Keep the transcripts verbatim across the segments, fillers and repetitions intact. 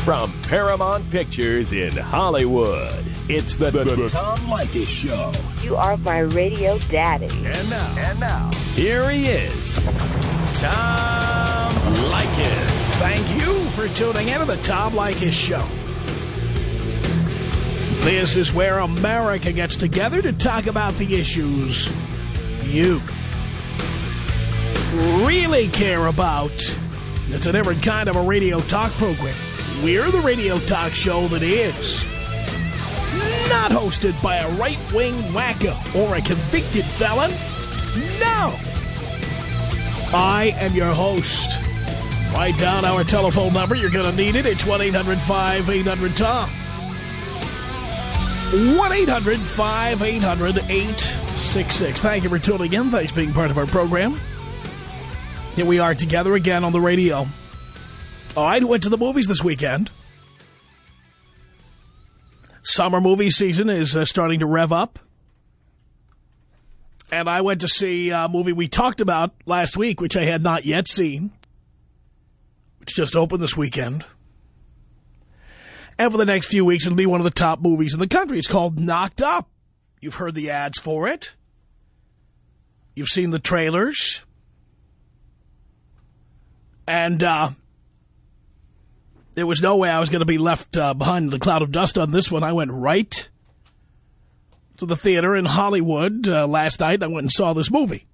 From Paramount Pictures in Hollywood, it's the, the, the Tom Leykis Show. You are my radio daddy. And now, and now, here he is, Tom Leykis. Thank you for tuning in to the Tom Leykis Show. This is where America gets together to talk about the issues you really care about. It's a different kind of a radio talk program. We're the radio talk show that is not hosted by a right-wing wacko or a convicted felon. No! I am your host. Write down our telephone number. You're going to need it. It's one eight hundred five eight hundred Tom. one eight hundred five eight hundred eight six six. Thank you for tuning in. Thanks for being part of our program. Here we are together again on the radio. Oh, I went to the movies this weekend. Summer movie season is uh, starting to rev up. And I went to see a movie we talked about last week, which I had not yet seen, which just opened this weekend. And for the next few weeks, it'll be one of the top movies in the country. It's called Knocked Up. You've heard the ads for it. You've seen the trailers. And uh, there was no way I was going to be left uh, behind the cloud of dust on this one. I went right to the theater in Hollywood uh, last night. I went and saw this movie.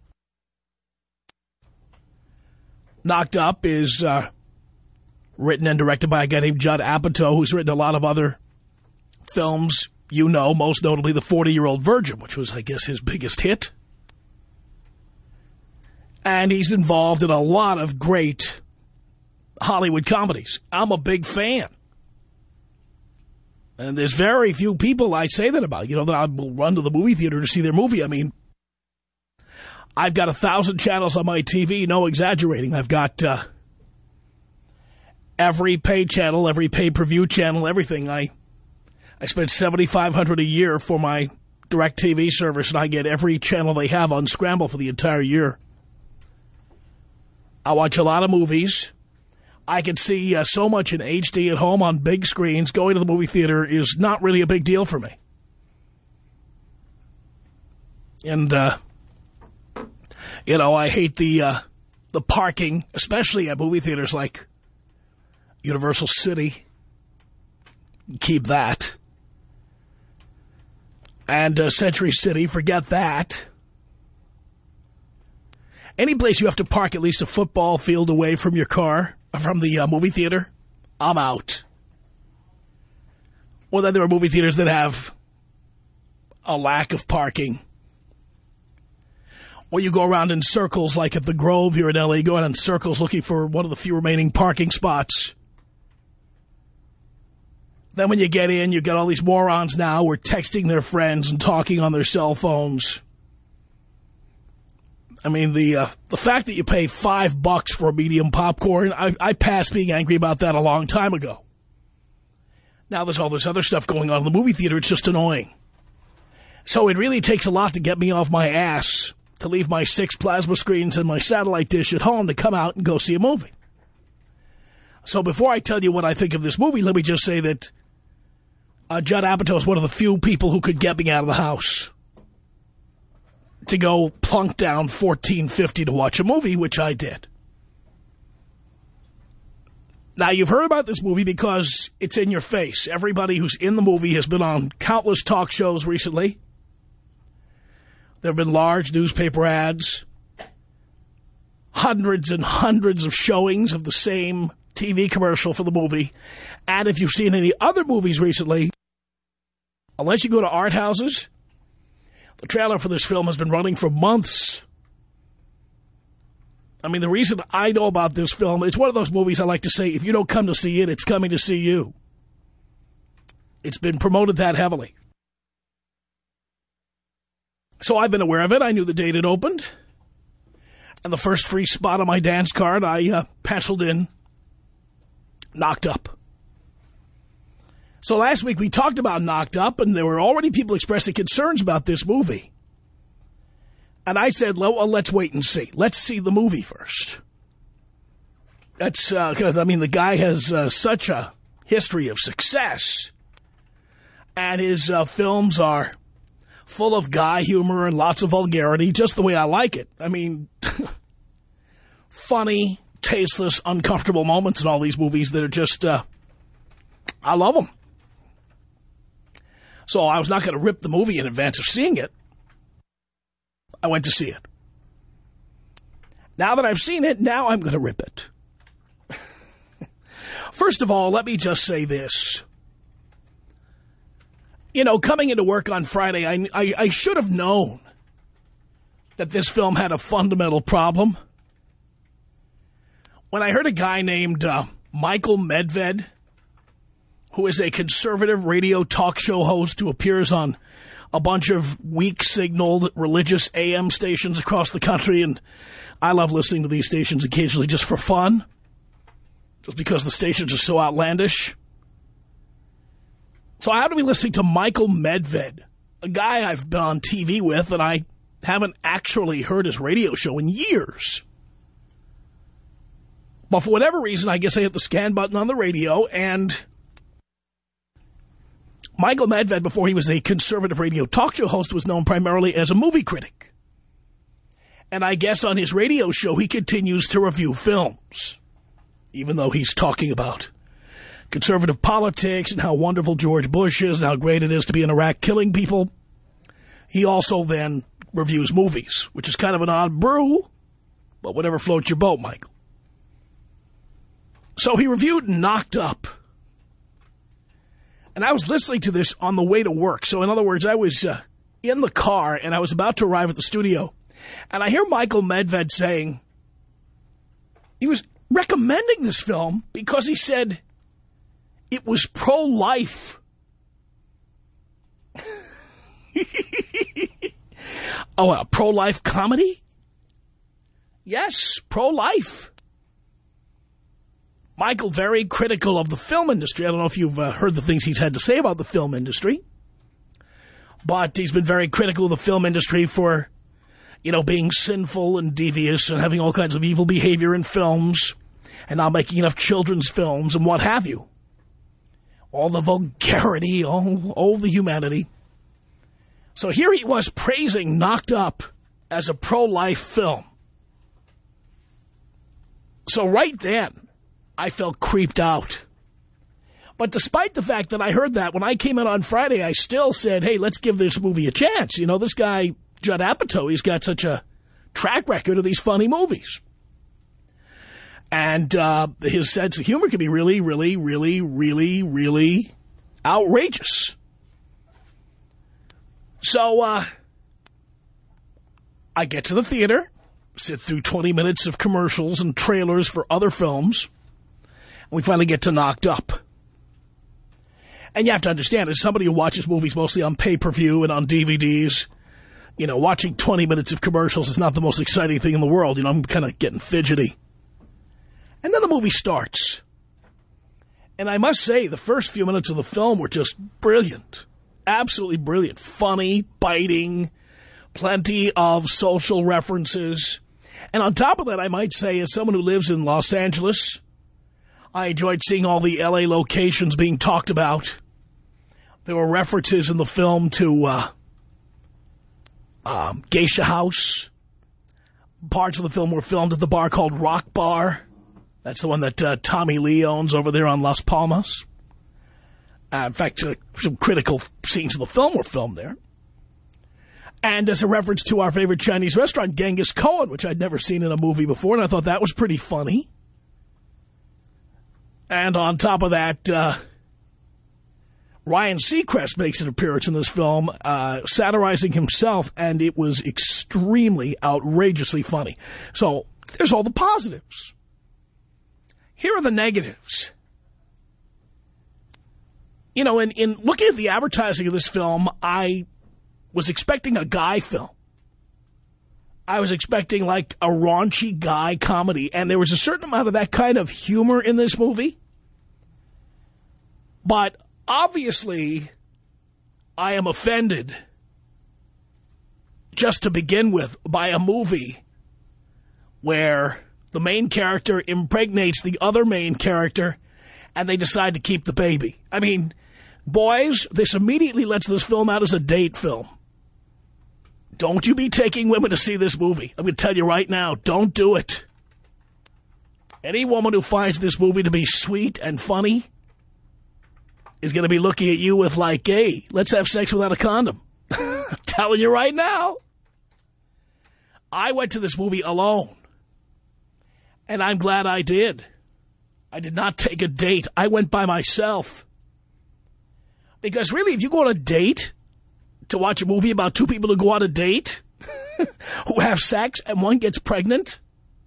Knocked Up is uh, written and directed by a guy named Judd Apatow, who's written a lot of other films, you know, most notably The forty-Year-Old Virgin, which was, I guess, his biggest hit. And he's involved in a lot of great Hollywood comedies. I'm a big fan. And there's very few people I say that about, you know, that I will run to the movie theater to see their movie. I mean, I've got a thousand channels on my T V, no exaggerating. I've got uh, every pay channel, every pay-per-view channel, everything. I I spend seven thousand five hundred dollars a year for my DirecTV service, and I get every channel they have on Scramble for the entire year. I watch a lot of movies. I can see uh, so much in H D at home on big screens. Going to the movie theater is not really a big deal for me. And, uh, you know, I hate the, uh, the parking, especially at movie theaters like Universal City. Keep that. And uh, Century City, forget that. Any place you have to park at least a football field away from your car, from the uh, movie theater, I'm out. Well, then there are movie theaters that have a lack of parking. Or you go around in circles, like at the Grove here in L A, you go out in circles looking for one of the few remaining parking spots. Then when you get in, you get all these morons now who are texting their friends and talking on their cell phones. I mean, the uh, the fact that you pay five bucks for a medium popcorn, I, I passed being angry about that a long time ago. Now there's all this other stuff going on in the movie theater. It's just annoying. So it really takes a lot to get me off my ass to leave my six plasma screens and my satellite dish at home to come out and go see a movie. So before I tell you what I think of this movie, let me just say that uh, Judd Apatow is one of the few people who could get me out of the house to go plunk down fourteen fifty to watch a movie, which I did. Now, you've heard about this movie because it's in your face. Everybody who's in the movie has been on countless talk shows recently. There have been large newspaper ads, hundreds and hundreds of showings of the same T V commercial for the movie. And if you've seen any other movies recently, unless you go to art houses, the trailer for this film has been running for months. I mean, the reason I know about this film, it's one of those movies I like to say, if you don't come to see it, it's coming to see you. It's been promoted that heavily. So I've been aware of it. I knew the date it opened. And the first free spot on my dance card, I uh, penciled in Knocked Up. So last week we talked about Knocked Up, and there were already people expressing concerns about this movie. And I said, well, let's wait and see. Let's see the movie first. That's because, uh, I mean, the guy has uh, such a history of success. And his uh, films are full of guy humor and lots of vulgarity, just the way I like it. I mean, funny, tasteless, uncomfortable moments in all these movies that are just, uh, I love them. So I was not going to rip the movie in advance of seeing it. I went to see it. Now that I've seen it, now I'm going to rip it. First of all, let me just say this. You know, coming into work on Friday, I, I, I should have known that this film had a fundamental problem. When I heard a guy named uh, Michael Medved, who is a conservative radio talk show host who appears on a bunch of weak-signaled religious A M stations across the country, and I love listening to these stations occasionally just for fun, just because the stations are so outlandish. So I had to be listening to Michael Medved, a guy I've been on T V with, and I haven't actually heard his radio show in years. But for whatever reason, I guess I hit the scan button on the radio, and Michael Medved, before he was a conservative radio talk show host, was known primarily as a movie critic. And I guess on his radio show, he continues to review films, even though he's talking about conservative politics and how wonderful George Bush is and how great it is to be in Iraq killing people. He also then reviews movies, which is kind of an odd brew, but whatever floats your boat, Michael. So he reviewed Knocked Up. And I was listening to this on the way to work. So in other words, I was uh, in the car and I was about to arrive at the studio. And I hear Michael Medved saying, he was recommending this film because he said it was pro-life. Oh, a pro-life comedy? Yes, pro-life. Michael, very critical of the film industry. I don't know if you've uh, heard the things he's had to say about the film industry. But he's been very critical of the film industry for, you know, being sinful and devious and having all kinds of evil behavior in films and not making enough children's films and what have you. All the vulgarity, all, all the humanity. So here he was praising Knocked Up as a pro-life film. So right then, I felt creeped out. But despite the fact that I heard that, when I came in on Friday, I still said, hey, let's give this movie a chance. You know, this guy, Judd Apatow, he's got such a track record of these funny movies. And uh, his sense of humor can be really, really, really, really, really outrageous. So uh, I get to the theater, sit through twenty minutes of commercials and trailers for other films, and we finally get to Knocked Up. And you have to understand, as somebody who watches movies mostly on pay-per-view and on D V Ds, you know, watching twenty minutes of commercials is not the most exciting thing in the world. You know, I'm kind of getting fidgety. And then the movie starts. And I must say, the first few minutes of the film were just brilliant. Absolutely brilliant. Funny, biting, plenty of social references. And on top of that, I might say, as someone who lives in Los Angeles, I enjoyed seeing all the L A locations being talked about. There were references in the film to uh, um, Geisha House. Parts of the film were filmed at the bar called Rock Bar. That's the one that uh, Tommy Lee owns over there on Las Palmas. Uh, in fact, uh, some critical scenes of the film were filmed there. And as a reference to our favorite Chinese restaurant, Genghis Khan, which I'd never seen in a movie before, and I thought that was pretty funny. And on top of that, uh, Ryan Seacrest makes an appearance in this film, uh, satirizing himself, and it was extremely outrageously funny. So there's all the positives. Here are the negatives. You know, in, in looking at the advertising of this film, I was expecting a guy film. I was expecting like a raunchy guy comedy, and there was a certain amount of that kind of humor in this movie. But obviously, I am offended, just to begin with, by a movie where the main character impregnates the other main character and they decide to keep the baby. I mean, boys, this immediately lets this film out as a date film. Don't you be taking women to see this movie. I'm going to tell you right now, don't do it. Any woman who finds this movie to be sweet and funny is going to be looking at you with like, hey, let's have sex without a condom. I'm telling you right now. I went to this movie alone. And I'm glad I did. I did not take a date. I went by myself. Because really, if you go on a date to watch a movie about two people who go on a date, who have sex, and one gets pregnant,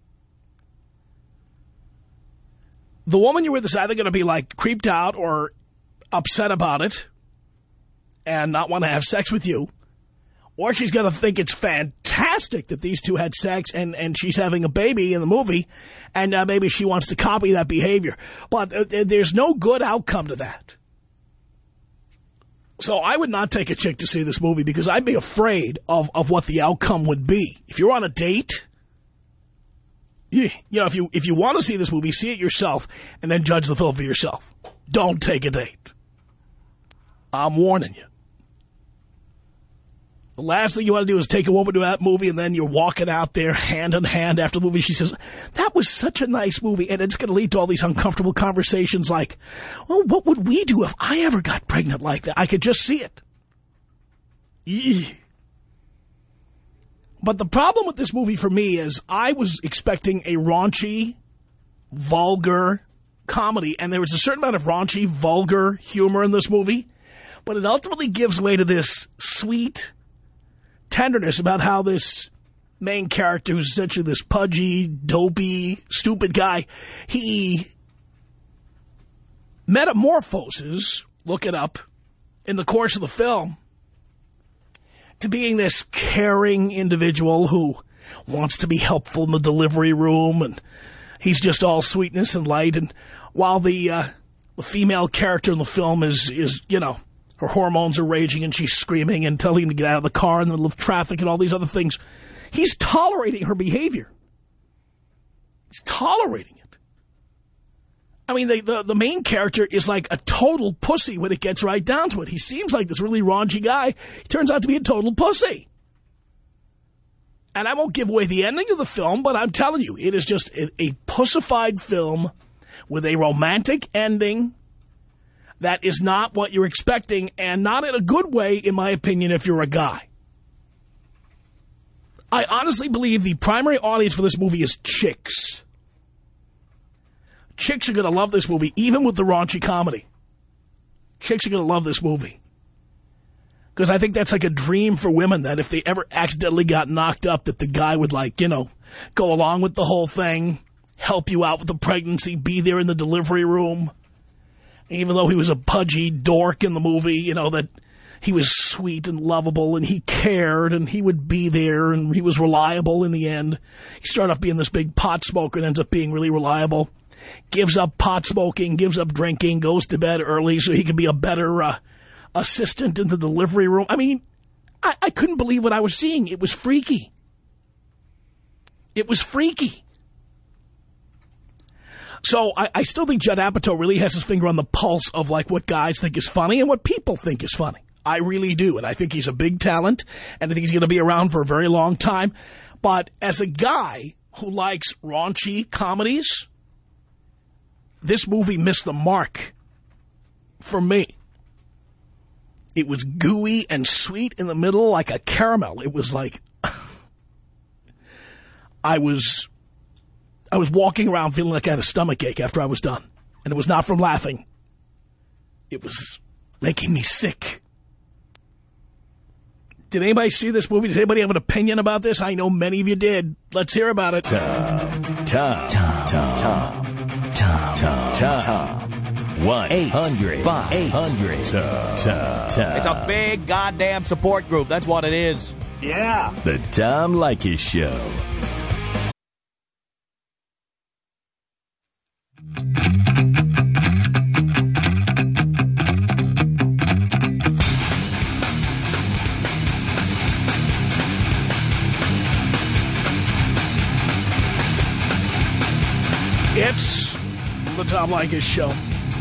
the woman you're with is either going to be like creeped out or upset about it and not want to have sex with you, or she's going to think it's fantastic that these two had sex and, and she's having a baby in the movie, and uh, maybe she wants to copy that behavior. But uh, there's no good outcome to that. So I would not take a chick to see this movie because I'd be afraid of, of what the outcome would be. If you're on a date, you, you know, if you, if you want to see this movie, see it yourself and then judge the film for yourself. Don't take a date. I'm warning you. The last thing you want to do is take a woman to that movie and then you're walking out there hand in hand after the movie. She says, that was such a nice movie. And it's going to lead to all these uncomfortable conversations like, well, what would we do if I ever got pregnant like that? I could just see it. Eey. But the problem with this movie for me is I was expecting a raunchy, vulgar comedy. And there was a certain amount of raunchy, vulgar humor in this movie. But it ultimately gives way to this sweet tenderness about how this main character, who's essentially this pudgy, dopey, stupid guy, he metamorphoses, look it up, in the course of the film, to being this caring individual who wants to be helpful in the delivery room, and he's just all sweetness and light. And while the, uh, the female character in the film is, is, you know, her hormones are raging and she's screaming and telling him to get out of the car in the middle of traffic and all these other things, he's tolerating her behavior. He's tolerating it. I mean, the, the, the main character is like a total pussy when it gets right down to it. He seems like this really raunchy guy. He turns out to be a total pussy. And I won't give away the ending of the film, but I'm telling you, it is just a, a pussified film with a romantic ending that is not what you're expecting, and not in a good way, in my opinion, if you're a guy. I honestly believe the primary audience for this movie is chicks. Chicks are going to love this movie, even with the raunchy comedy. Chicks are going to love this movie. Because I think that's like a dream for women, that if they ever accidentally got knocked up, that the guy would, like, you know, go along with the whole thing, help you out with the pregnancy, be there in the delivery room. Even though he was a pudgy dork in the movie, you know, that he was sweet and lovable and he cared and he would be there and he was reliable in the end. He started off being this big pot smoker and ends up being really reliable. Gives up pot smoking, gives up drinking, goes to bed early so he can be a better uh, assistant in the delivery room. I mean, I, I couldn't believe what I was seeing. It was freaky. It was freaky. So I, I still think Judd Apatow really has his finger on the pulse of like what guys think is funny and what people think is funny. I really do. And I think he's a big talent, and I think he's going to be around for a very long time. But as a guy who likes raunchy comedies, this movie missed the mark for me. It was gooey and sweet in the middle like a caramel. It was like I was... I was walking around feeling like I had a stomach ache after I was done. And it was not from laughing. It was making me sick. Did anybody see this movie? Does anybody have an opinion about this? I know many of you did. Let's hear about it. Tom, Tom, Tom, Tom, Tom, Tom, Tom, Tom. one eight hundred five hundred Tom, Tom, Tom. It's a big goddamn support group. That's what it is. Yeah. The Tom Leykis Show. It's the Tom Leykis Show.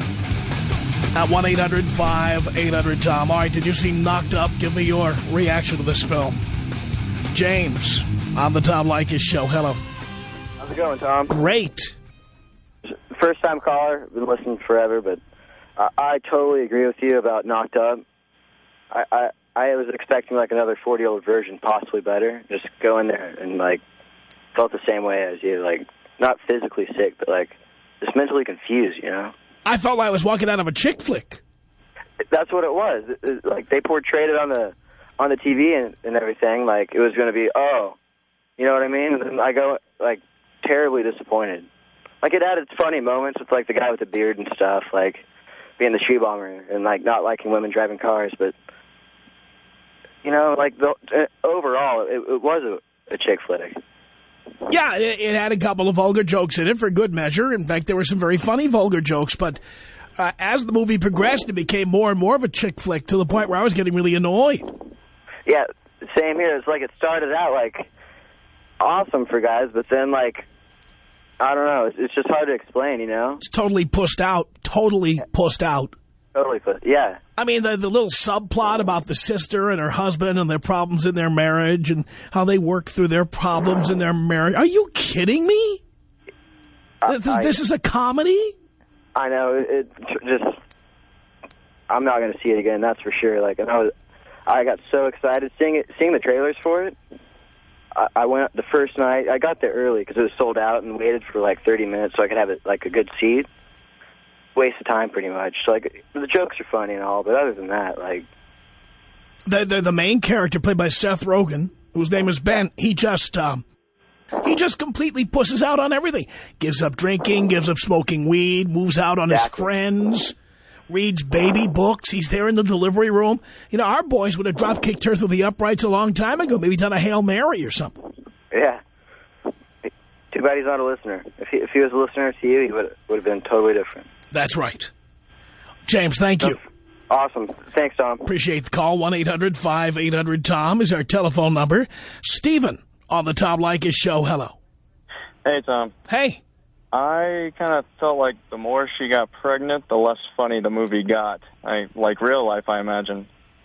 At one eight hundred five eight hundred Tom. All right, did you see Knocked Up? Give me your reaction to this film. James, on the Tom Leykis Show. Hello. How's it going, Tom? Great. First-time caller. Been listening forever, but I, I totally agree with you about Knocked Up. I, I, I was expecting like another forty-year-old version, possibly better. Just go in there and, like, felt the same way as you. Like, not physically sick, but, like, just mentally confused, you know? I felt like I was walking out of a chick flick. That's what it was. It, it, like, they portrayed it on the on the T V and, and everything. Like, it was going to be, oh, you know what I mean? And then I go, like, terribly disappointed. Like, it had its funny moments with, like, the guy with the beard and stuff, like, being the shoe bomber and, like, not liking women driving cars. But, you know, like, the, uh, overall, it, it was a, a chick flick. Yeah, it, it had a couple of vulgar jokes in it for good measure. In fact, there were some very funny vulgar jokes. But uh, as the movie progressed, it became more and more of a chick flick to the point where I was getting really annoyed. Yeah, same here. It's like it started out, like, awesome for guys, but then, like, I don't know. It's, it's just hard to explain, you know? It's totally pussed out. Totally pussed out. Totally pussed, yeah. I mean, the, the little subplot about the sister and her husband and their problems in their marriage and how they work through their problems in their marriage. Are you kidding me? I, this, I, this is a comedy? I know. It, it just, I'm not going to see it again, that's for sure. Like, and I was, I got so excited seeing it, seeing the trailers for it. I, I went the first night. I got there early because it was sold out and waited for like thirty minutes so I could have it like a good seat. Waste of time, pretty much. So, like, the jokes are funny and all, but other than that, like... The, the, the main character, played by Seth Rogen, whose name is Ben, he just, um, he just completely pusses out on everything. Gives up drinking, gives up smoking weed, moves out on Exactly. his friends, reads baby books. He's there in the delivery room. You know, our boys would have drop-kicked her through the uprights a long time ago, maybe done a Hail Mary or something. Yeah. Too bad he's not a listener. If he, if he was a listener to you, he would, would have been totally different. That's right. James, thank you. Awesome. Thanks, Tom. Appreciate the call. one eight hundred five eight hundred Tom is our telephone number. Stephen on the Tom Leykis Show. Hello. Hey, Tom. Hey. I kind of felt like the more she got pregnant, the less funny the movie got. I like real life, I imagine.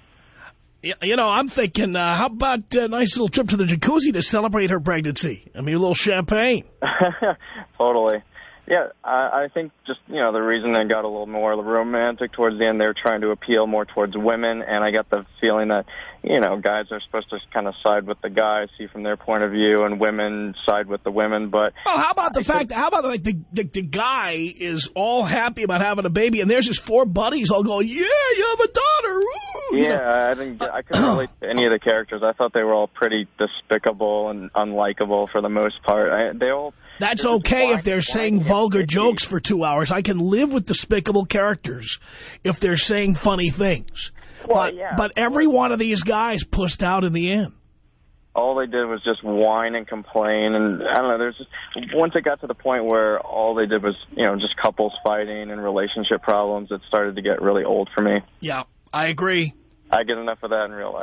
You know, I'm thinking, uh, how about a nice little trip to the jacuzzi to celebrate her pregnancy? I mean, a little champagne. Totally. Yeah, I, I think just, you know, the reason they got a little more romantic towards the end, they were trying to appeal more towards women, and I got the feeling that, you know, guys are supposed to kind of side with the guys, see from their point of view, and women side with the women, but... Oh, how about the I fact, think, how about, like, the, the, the guy is all happy about having a baby, and there's his four buddies all going, yeah, you have a daughter, ooh! Yeah, I think I couldn't relate to any of the characters. I thought they were all pretty despicable and unlikable for the most part. I, they all... That's okay if they're saying vulgar jokes for two hours. I can live with despicable characters if they're saying funny things. Well, but, yeah. but every one of these guys pussed out in the end. All they did was just whine and complain, and I don't know, there's just, once it got to the point where all they did was, you know, just couples fighting and relationship problems, it started to get really old for me. Yeah, I agree. I get enough of that in real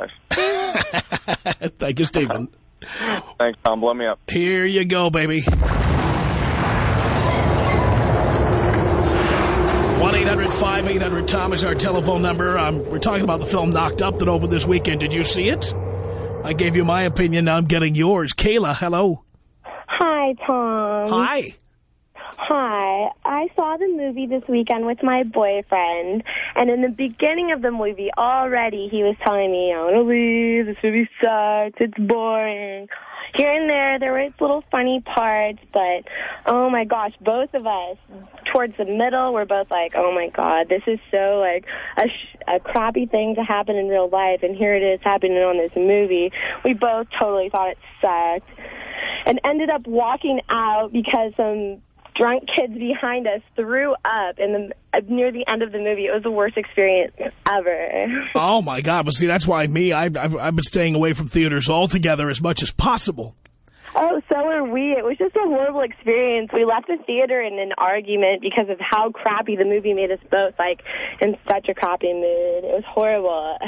life. Thank you, Stephen. Thanks, Tom. Blow me up. Here you go, baby. one eight hundred five eight hundred Tom is our telephone number. Um, we're talking about the film Knocked Up that opened this weekend. Did you see it? I gave you my opinion. Now I'm getting yours. Kayla, hello. Hi, Tom. Hi. Hi. I saw the movie this weekend with my boyfriend, and in the beginning of the movie, already he was telling me, I want to leave, this movie sucks, it's boring. Here and there, there were little funny parts, but, oh my gosh, both of us, towards the middle, we're both like, oh my God, this is so, like, a, sh a crappy thing to happen in real life, and here it is happening on this movie. We both totally thought it sucked, and ended up walking out because some drunk kids behind us threw up in the uh, near the end of the movie. It was the worst experience ever. Oh, my God. But see, that's why me, I, I've, I've been staying away from theaters altogether as much as possible. Oh, so are we. It was just a horrible experience. We left the theater in an argument because of how crappy the movie made us both, like, in such a crappy mood. It was horrible.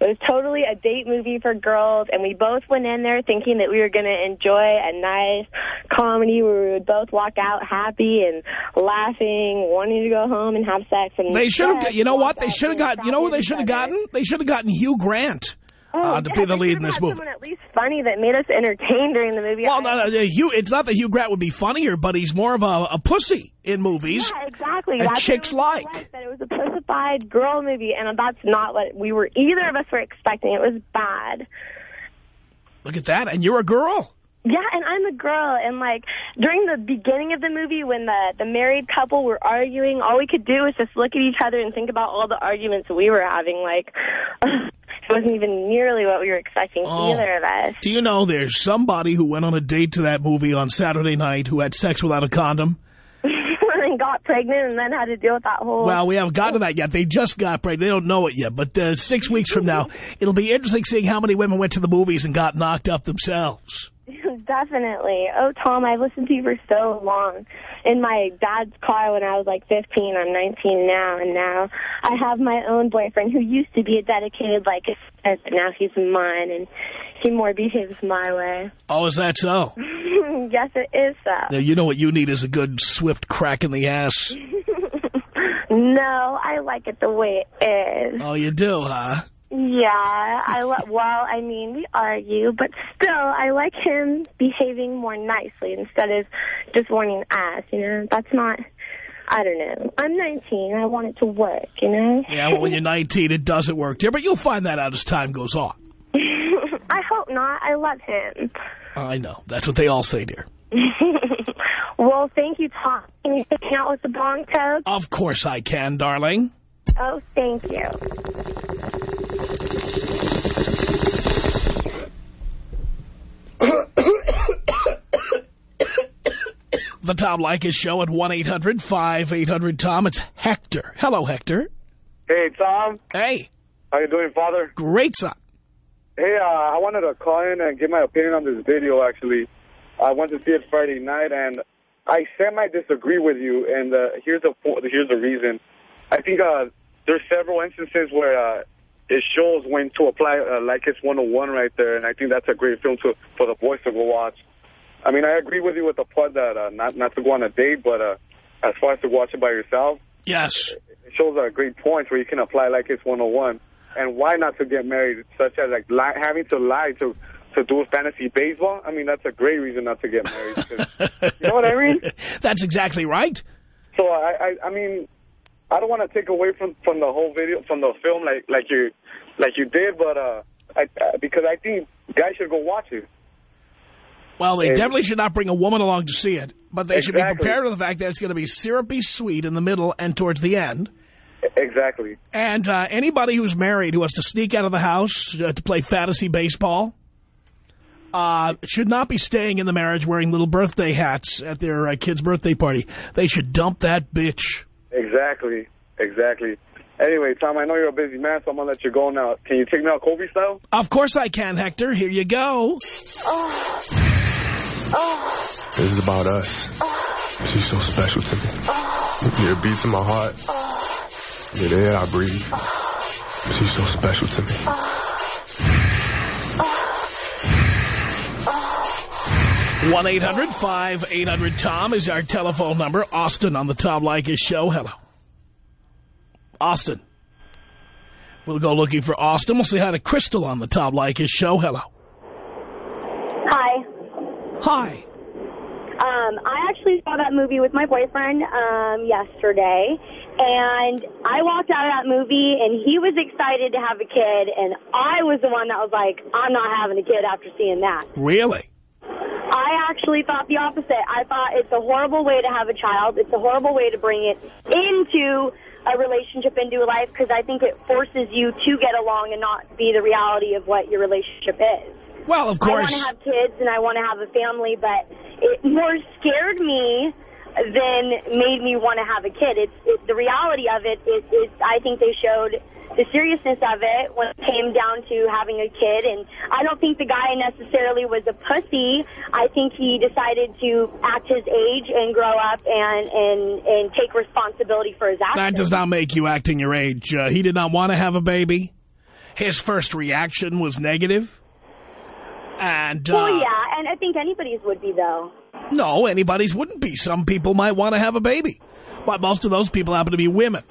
It was totally a date movie for girls, and we both went in there thinking that we were going to enjoy a nice comedy where we would both walk out happy and laughing, wanting to go home and have sex. And they should have, you know what? They should have got, you know what they should have gotten? They should have gotten Hugh Grant. Oh, uh, to yeah, be the lead in this movie. Someone at least funny that made us entertained during the movie. Well, no, no, Hugh, it's not that Hugh Grant would be funnier, but he's more of a, a pussy in movies. Yeah, exactly. That that's chicks like. It was, that it was a pussified girl movie, and that's not what we were, either of us were expecting. It was bad. Look at that, and you're a girl. Yeah, and I'm a girl, and, like, during the beginning of the movie when the, the married couple were arguing, all we could do was just look at each other and think about all the arguments we were having, like... It wasn't even nearly what we were expecting, oh. either of us. Do you know there's somebody who went on a date to that movie on Saturday night who had sex without a condom? And got pregnant and then had to deal with that whole... Well, we haven't gotten to that yet. They just got pregnant. They don't know it yet. But uh, six weeks from now, it'll be interesting seeing how many women went to the movies and got knocked up themselves. Definitely. Oh, Tom, I've listened to you for so long. In my dad's car when I was like fifteen, I'm nineteen now, and now I have my own boyfriend who used to be a dedicated like a but now he's mine, and he more behaves my way. Oh, is that so? Yes, it is so. Now, you know what you need is a good swift crack in the ass. No, I like it the way it is. Oh, you do, huh? Yeah, I lo well, I mean, we argue, but still, I like him behaving more nicely instead of just wanting ass, you know? That's not, I don't know. I'm nineteen. I want it to work, you know? Yeah, well, when you're nineteen, it doesn't work, dear, but you'll find that out as time goes on. I hope not. I love him. I know. That's what they all say, dear. Well, thank you, Tom. Can you take me out with the bong toad? Of course I can, darling. Oh, thank you. The Tom Leykis Show at one eight hundred five eight hundred Tom. It's Hector. Hello, Hector. Hey, Tom. Hey. How you doing, Father? Great, son. Hey, uh, I wanted to call in and give my opinion on this video, actually. I went to see it Friday night, and I semi-disagree with you, and uh, here's, the, here's the reason. I think uh, there's several instances where uh, it shows when to apply uh, Leykis one oh one right there, and I think that's a great film to, for the boys to go watch. I mean, I agree with you with the part that uh, not, not to go on a date, but uh, as far as to watch it by yourself, yes, it shows uh, great points where you can apply Leykis one oh one. And why not to get married, such as like li having to lie to to do fantasy baseball? I mean, that's a great reason not to get married. You know what I mean? That's exactly right. So I, I, I mean, I don't want to take away from from the whole video, from the film, like like you like you did, but uh, I, uh, because I think guys should go watch it. Well, they and, definitely should not bring a woman along to see it, but they exactly. should be prepared for the fact that it's going to be syrupy sweet in the middle and towards the end. Exactly. And uh, anybody who's married who has to sneak out of the house uh, to play fantasy baseball uh, should not be staying in the marriage wearing little birthday hats at their uh, kid's birthday party. They should dump that bitch. Exactly. Exactly. Anyway, Tom, I know you're a busy man, so I'm going to let you go now. Can you take me out Kobe style? Of course I can, Hector. Here you go. Oh. Oh. This is about us. Oh. She's so special to me. Oh. Yeah, it beats in my heart. Oh. Yeah, the air I breathe. She's so special to me. one eight hundred five eight hundred Tom is our telephone number. Austin on the Tom Leykis Show. Hello. Austin. We'll go looking for Austin. We'll say hi to Crystal on the Tom Leykis Show. Hello. Hi. Hi. Um, I actually saw that movie with my boyfriend um, yesterday, and I walked out of that movie, and he was excited to have a kid, and I was the one that was like, I'm not having a kid after seeing that. Really? I actually thought the opposite. I thought it's a horrible way to have a child. It's a horrible way to bring it into a relationship, into a life, because I think it forces you to get along and not be the reality of what your relationship is. Well, of course. I want to have kids and I want to have a family, but it more scared me than made me want to have a kid. It's it, the reality of it is, is I think they showed the seriousness of it when it came down to having a kid. And I don't think the guy necessarily was a pussy. I think he decided to act his age and grow up and, and, and take responsibility for his actions. That does not make you acting your age. Uh, he did not want to have a baby. his first reaction was negative. And, uh, well, yeah, and I think anybody's would be, though. No, anybody's wouldn't be. Some people might want to have a baby. But most of those people happen to be women.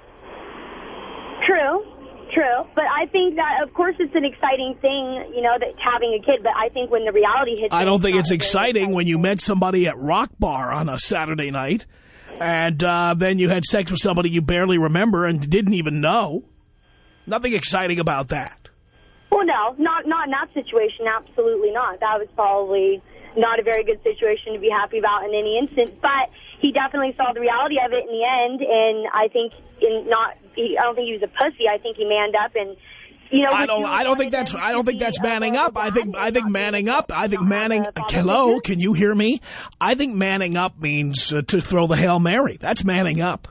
True, true. But I think that, of course, it's an exciting thing, you know, that having a kid. But I think when the reality hits... I don't think it's exciting, exciting when you met somebody at Rock Bar on a Saturday night, and uh, then you had sex with somebody you barely remember and didn't even know. Nothing exciting about that. Well, no, not not in that situation. Absolutely not. That was probably not a very good situation to be happy about in any instance. But he definitely saw the reality of it in the end, and I think in not. He, I don't think he was a pussy. I think he manned up, and you know. I don't. I don't think that's. I don't think that's manning up. I think. I think manning up. I think manning. Hello, can you hear me? I think manning up means uh, to throw the Hail Mary. That's manning up.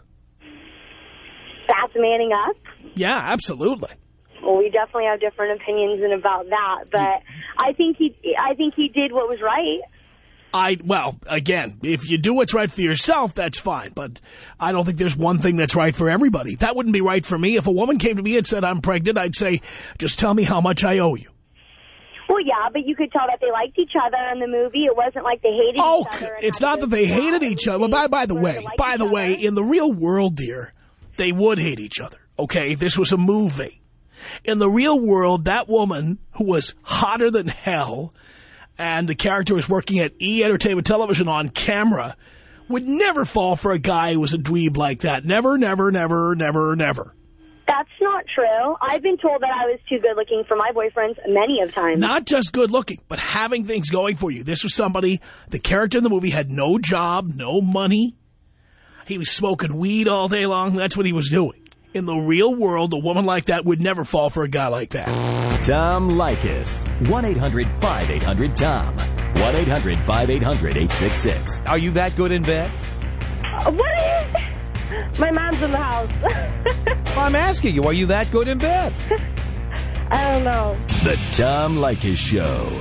That's manning up? Yeah, absolutely. Well, we definitely have different opinions in about that, but I think he, I think he did what was right. I well, again, if you do what's right for yourself, that's fine. But I don't think there's one thing that's right for everybody. That wouldn't be right for me. If a woman came to me and said, I'm pregnant, I'd say, just tell me how much I owe you. Well, yeah, but you could tell that they liked each other in the movie. It wasn't like they hated oh, each other. Oh, it's not that they hated each other. By, by the way, by the way, in the real world, dear, they would hate each other. Okay, this was a movie. In the real world, that woman who was hotter than hell and the character was working at E! Entertainment Television on camera would never fall for a guy who was a dweeb like that. Never, never, never, never, never. That's not true. I've been told that I was too good looking for my boyfriends many of times. Not just good looking, but having things going for you. This was somebody, the character in the movie had no job, no money. He was smoking weed all day long. That's what he was doing. In the real world, a woman like that would never fall for a guy like that. Tom Leykis. one eight hundred five eight hundred Tom. one eight hundred five eight hundred eight six six. Are you that good in bed? Uh, what is... My mom's in the house. Well, I'm asking you, are you that good in bed? I don't know. The Tom Leykis Show.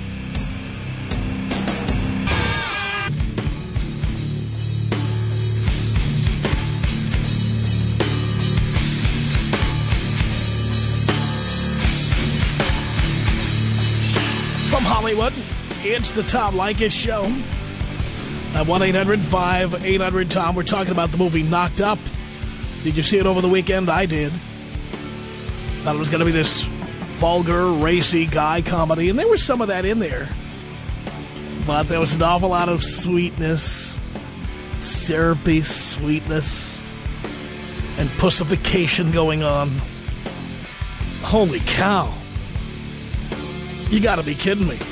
From Hollywood, it's the Tom Leykis Show. At one eight hundred five eight hundred Tom, we're talking about the movie Knocked Up. Did you see it over the weekend? I did. Thought it was going to be this vulgar, racy guy comedy, and there was some of that in there. But there was an awful lot of sweetness, syrupy sweetness, and pussification going on. Holy cow. You got to be kidding me.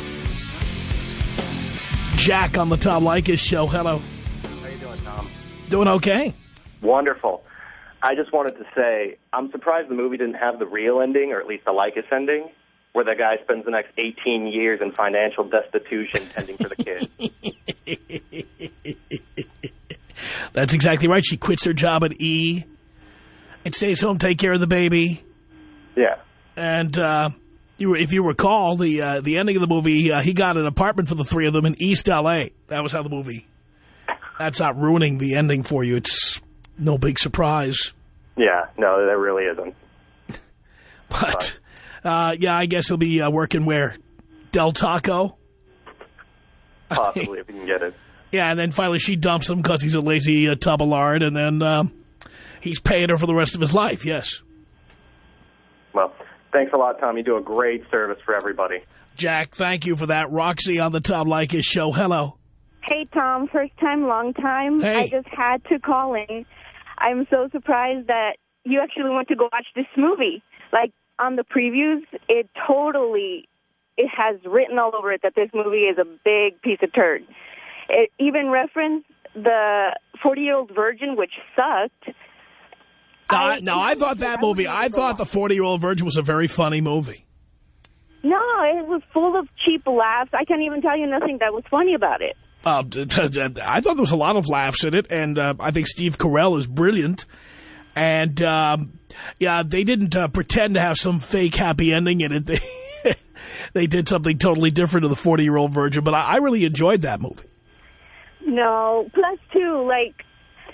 Jack on the Tom Leykis Show. Hello. How you doing, Tom? Doing okay. Wonderful. I just wanted to say, I'm surprised the movie didn't have the real ending, or at least the Leykis ending, where the guy spends the next eighteen years in financial destitution tending for the kids. That's exactly right. She quits her job at E! and stays home, take care of the baby. Yeah. And... uh You, if you recall, the uh, the ending of the movie, uh, he got an apartment for the three of them in East L A. That was how the movie... That's not ruining the ending for you. It's no big surprise. Yeah, no, there really isn't. But, uh, yeah, I guess he'll be uh, working where? Del Taco? Possibly, if you can get it. Yeah, and then finally she dumps him because he's a lazy uh, tub of lard, and then um, he's paying her for the rest of his life, yes. Well... Thanks a lot, Tom. You do a great service for everybody. Jack, thank you for that. Roxy on the Tom Leykis Show. Hello. Hey, Tom. First time, long time. Hey. I just had to call in. I'm so surprised that you actually went to go watch this movie. Like, on the previews, it totally, it has written all over it that this movie is a big piece of turd. It even referenced the forty-year-old virgin, which sucked. Now, I, I, now, I thought that movie, I thought The forty-year-old virgin was a very funny movie. No, it was full of cheap laughs. I can't even tell you nothing that was funny about it. Uh, I thought there was a lot of laughs in it, and uh, I think Steve Carell is brilliant. And, um, yeah, they didn't uh, pretend to have some fake happy ending in it. They, they did something totally different to The forty-year-old virgin, but I, I really enjoyed that movie. No, plus, too, like...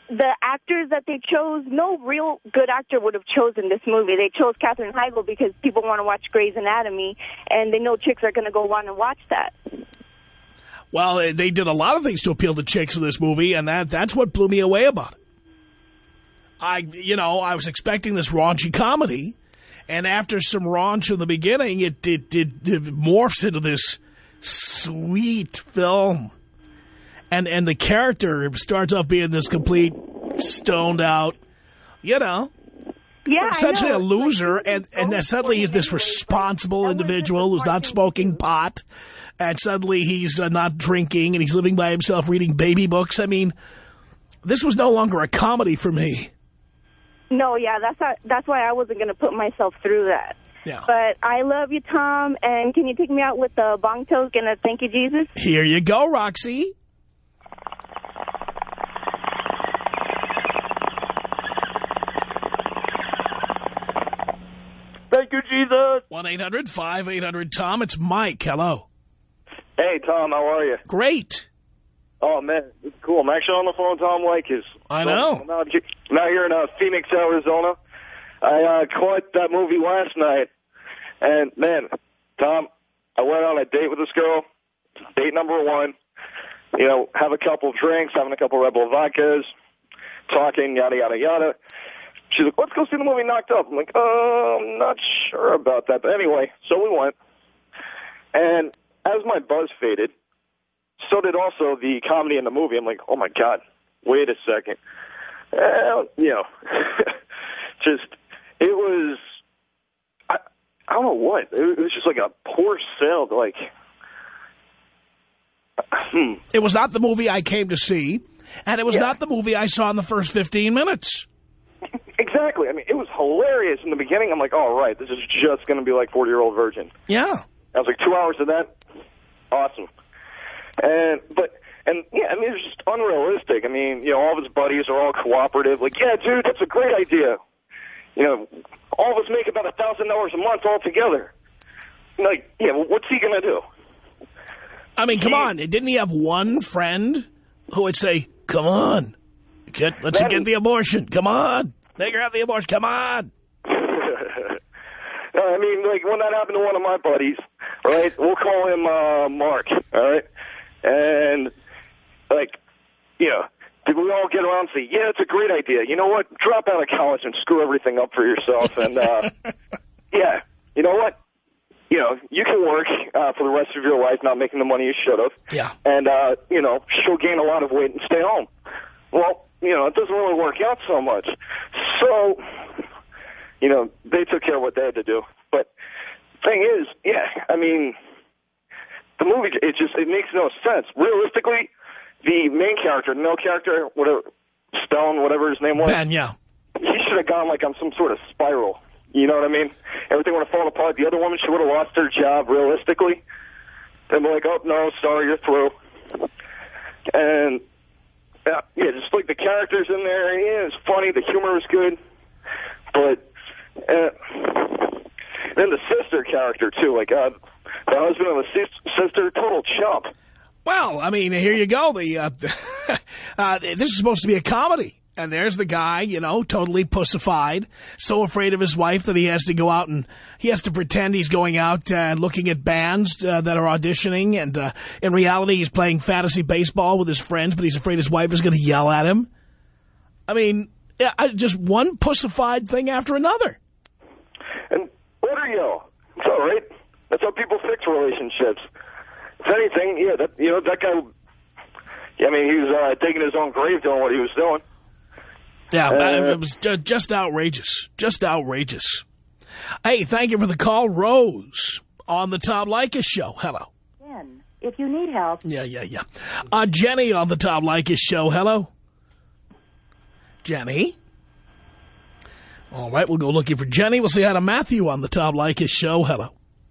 the actors that they chose, no real good actor would have chosen this movie. They chose Katherine Heigl because people want to watch Grey's Anatomy, and they know chicks are going to go on and watch that. Well, they did a lot of things to appeal to chicks in this movie, and that that's what blew me away about it. I, you know, I was expecting this raunchy comedy, and after some raunch in the beginning, it, it, it, it morphs into this sweet film. And and the character starts off being this complete stoned out, you know, yeah, essentially I know. a loser. And, and then suddenly he's this responsible individual who's not smoking pot. And suddenly he's uh, not drinking and he's living by himself reading baby books. I mean, this was no longer a comedy for me. No, yeah, that's not, that's why I wasn't going to put myself through that. Yeah. But I love you, Tom. And can you take me out with the bong toke and a thank you, Jesus? Here you go, Roxy. Thank you, Jesus. one eight hundred five eight hundred Tom. It's Mike. Hello. Hey, Tom, how are you? Great. Oh, man, it's cool. I'm actually on the phone with Tom Leykis. I know. I'm out, I'm out here in uh, Phoenix, Arizona. I uh, caught that movie last night. And, man, Tom, I went on a date with this girl. Date number one. You know, have a couple drinks, having a couple Red Bull vodkas, talking, yada, yada, yada. She's like, let's go see the movie Knocked Up. I'm like, oh, I'm not sure about that. But anyway, so we went. And as my buzz faded, so did also the comedy in the movie. I'm like, oh, my God, wait a second. Uh, you know, just, it was, I, I don't know what. It was just like a poor sale to like, hmm. It was not the movie I came to see, and it was Yeah. not the movie I saw in the first fifteen minutes. Exactly. I mean, it was hilarious in the beginning. I'm like, all right, this is just going to be like forty-year-old virgin. Yeah. I was like, two hours of that, awesome. And, but, and, yeah, I mean, it's just unrealistic. I mean, you know, all of his buddies are all cooperative. Like, yeah, dude, that's a great idea. You know, all of us make about a thousand dollars a month all together. Like, yeah, well, what's he going to do? I mean, come on. Didn't he have one friend who would say, come on, get, let's That get is- the abortion. Come on. Make her have the abortion. Come on. I mean, like, when that happened to one of my buddies, right, we'll call him uh, Mark, all right? And, like, you know, did we all get around and say, yeah, it's a great idea. You know what? Drop out of college and screw everything up for yourself. And, uh, yeah, you know what? You know, you can work uh, for the rest of your life not making the money you should have. Yeah. And, uh, you know, she'll gain a lot of weight and stay home. Well, you know, it doesn't really work out so much. So, you know, they took care of what they had to do. But thing is, yeah, I mean, the movie, it just, it makes no sense. Realistically, the main character, the male character, whatever, Stellan, whatever his name was. Ben, yeah. He should have gone like on some sort of spiral. You know what I mean? Everything would have fallen apart. The other woman, she would have lost her job realistically. Then be like, oh, no, sorry, you're through. And, uh, yeah, just like the characters in there, yeah, it's funny. The humor is good. But, uh, then the sister character, too. Like, uh, the husband and the sis- sister, total chump. Well, I mean, here you go. The uh, uh, this is supposed to be a comedy. And there's the guy, you know, totally pussified, so afraid of his wife that he has to go out and he has to pretend he's going out and uh, looking at bands uh, that are auditioning. And uh, in reality, he's playing fantasy baseball with his friends, but he's afraid his wife is going to yell at him. I mean, yeah, I, just one pussified thing after another. And let her yell. It's all right. That's how people fix relationships. If anything, yeah, that, you know, that guy, I mean, he was uh, digging his own grave doing what he was doing. Yeah, Uh, it was ju- just outrageous. Just outrageous. Hey, thank you for the call. Rose on the Tom Leykis show. Hello. Jen, if you need help. Yeah, yeah, yeah. Uh, Jenny on the Tom Leykis show. Hello. Jenny. All right, we'll go looking for Jenny. We'll say hi to Matthew on the Tom Leykis show. Hello.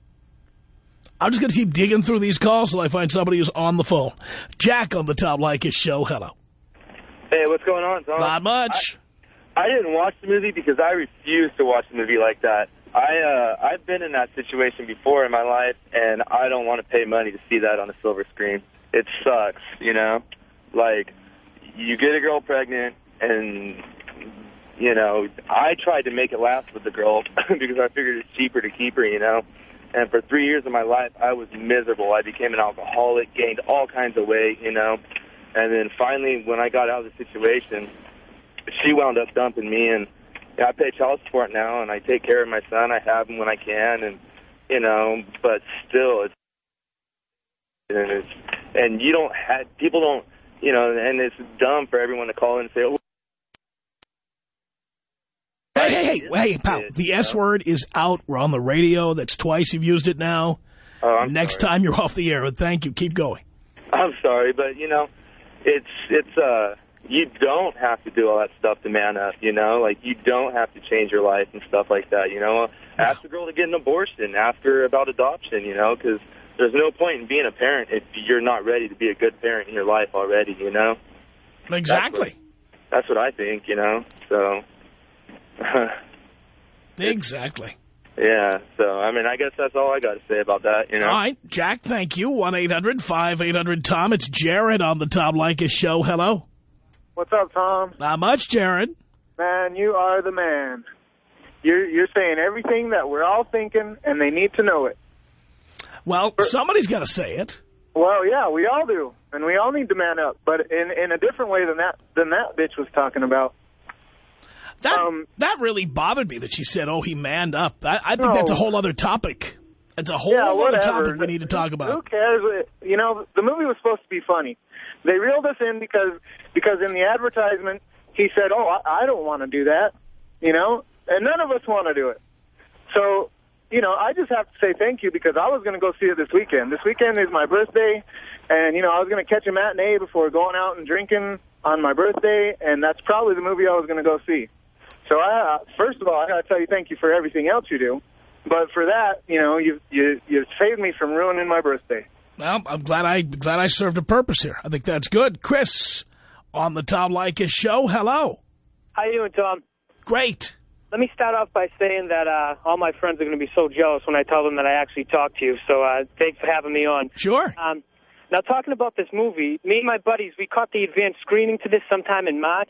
I'm just going to keep digging through these calls until I find somebody who's on the phone. Jack on the Tom Leykis show. Hello. Hey, what's going on, Tom? Not much. I, I didn't watch the movie because I refuse to watch a movie like that. I, uh, I've been in that situation before in my life, and I don't want to pay money to see that on a silver screen. It sucks, you know? Like, you get a girl pregnant, and, you know, I tried to make it last with the girl because I figured it's cheaper to keep her, you know. And for three years of my life, I was miserable. I became an alcoholic, gained all kinds of weight, you know. And then finally, when I got out of the situation, she wound up dumping me, and yeah, I pay child support now, and I take care of my son. I have him when I can, and, you know, but still, it's, and, it's, and you don't have, people don't, you know, and it's dumb for everyone to call in and say, oh, Hey, hey, hey, hey, pal, the S word is out. We're on the radio. That's twice you've used it now. Oh, I'm Next sorry. time you're off the air. But thank you. Keep going. I'm sorry, but, you know, it's, it's, uh, you don't have to do all that stuff to man up, you know? Like, you don't have to change your life and stuff like that, you know? Ask the girl to get an abortion. Ask her about adoption, you know? Because there's no point in being a parent if you're not ready to be a good parent in your life already, you know? Exactly. That's what, that's what I think, you know? So... Exactly. Yeah, so, I mean, I guess that's all I got to say about that, you know? All right, Jack, thank you. one eight hundred five eight hundred Tom. It's Jared on the Tom Leykis Show. Hello. What's up, Tom? Not much, Jared. Man, you are the man. You're, you're saying everything that we're all thinking, and they need to know it. Well, somebody's got to say it. Well, yeah, we all do, and we all need to man up, but in, in a different way than that, than that bitch was talking about. That um, that really bothered me that she said, oh, he manned up. I, I think no. that's a whole other topic. It's a whole yeah, other whatever. topic we need to talk about. Who cares? You know, the movie was supposed to be funny. They reeled us in because because in the advertisement, he said, oh, I, I don't want to do that, you know, and none of us want to do it. So, you know, I just have to say thank you because I was going to go see it this weekend. This weekend is my birthday, and, you know, I was going to catch a matinee before going out and drinking on my birthday, and that's probably the movie I was going to go see. So, I, uh, first of all, I got to tell you thank you for everything else you do. But for that, you know, you you you saved me from ruining my birthday. Well, I'm glad I glad I served a purpose here. I think that's good. Chris, on the Tom Leykis Show. Hello. How you doing, Tom? Great. Let me start off by saying that uh, all my friends are going to be so jealous when I tell them that I actually talked to you. So uh, thanks for having me on. Sure. Um, now, talking about this movie, me and my buddies, we caught the advanced screening to this sometime in March.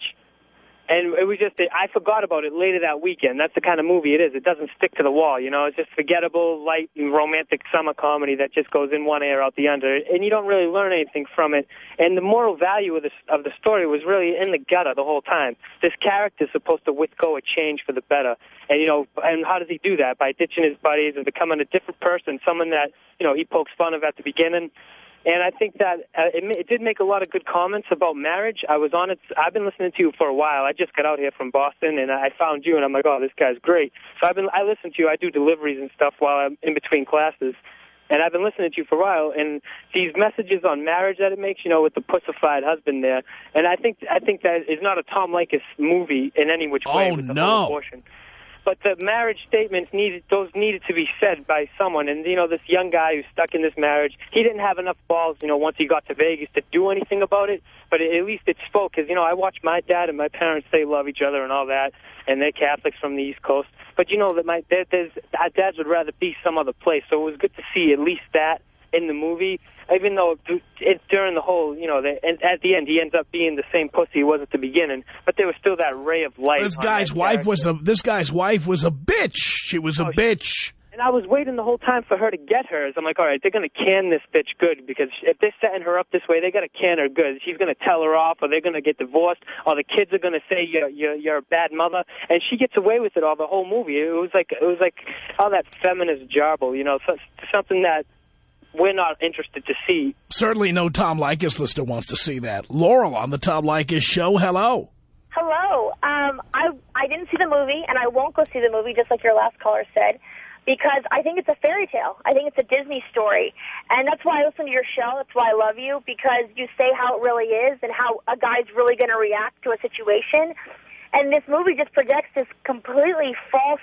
And it was just, I forgot about it later that weekend. That's the kind of movie it is. It doesn't stick to the wall, you know. It's just forgettable, light, romantic summer comedy that just goes in one ear, out the other. And you don't really learn anything from it. And the moral value of the, of the story was really in the gutter the whole time. This character is supposed to withgo a change for the better. And, you know, and how does he do that? By ditching his buddies and becoming a different person, someone that, you know, he pokes fun of at the beginning. And I think that uh, it, it did make a lot of good comments about marriage. I was on it. I've been listening to you for a while. I just got out here from Boston, and I found you, and I'm like, oh, this guy's great. So I've been. I listen to you. I do deliveries and stuff while I'm in between classes. And I've been listening to you for a while, and these messages on marriage that it makes, you know, with the pussified husband there. And I think I think that is not a Tom Leykis movie in any which way. Oh, with the no. whole abortion. But the marriage statements needed, those needed to be said by someone. And, you know, this young guy who's stuck in this marriage, he didn't have enough balls, you know, once he got to Vegas to do anything about it. But at least it spoke. Because, you know, I watched my dad and my parents, they love each other and all that. And they're Catholics from the East Coast. But, you know, that my there, there's, our dads would rather be some other place. So it was good to see at least that in the movie. Even though it, during the whole, you know, the, and at the end he ends up being the same pussy he was at the beginning, but there was still that ray of light. This guy's wife was a this guy's wife was a bitch. She was a oh, bitch. And I was waiting the whole time for her to get hers. I'm like, all right, they're going to can this bitch good because if they're setting her up this way, they got to can her good. She's going to tell her off, or they're going to get divorced, or the kids are going to say you're, you're you're a bad mother, and she gets away with it all the whole movie. It was like it was like all that feminist jarble, you know, so, something that we're not interested to see. Certainly no Tom Leykis listener wants to see that. Laurel on the Tom Leykis Show. Hello. Hello. Um, I I didn't see the movie, and I won't go see the movie, just like your last caller said, because I think it's a fairy tale. I think it's a Disney story. And that's why I listen to your show. That's why I love you, because you say how it really is and how a guy's really going to react to a situation. And this movie just projects this completely false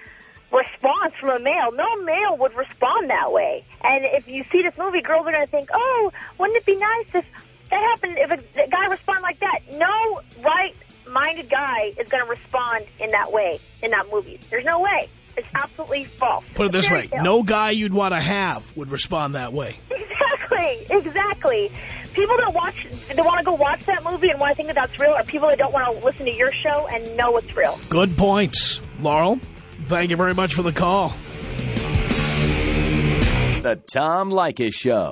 response from a male. No male would respond that way. And if you see this movie, girls are going to think, oh, wouldn't it be nice if that happened, if a, a guy responded like that? No right-minded guy is going to respond in that way in that movie. There's no way. It's absolutely false. Put it this way, no guy you'd want to have would respond that way. Exactly, exactly. people that watch, they want to go watch that movie and want to think that that's real, or people that don't want to listen to your show and know it's real? Good points. Laurel, thank you very much for the call. The Tom Leykis Show.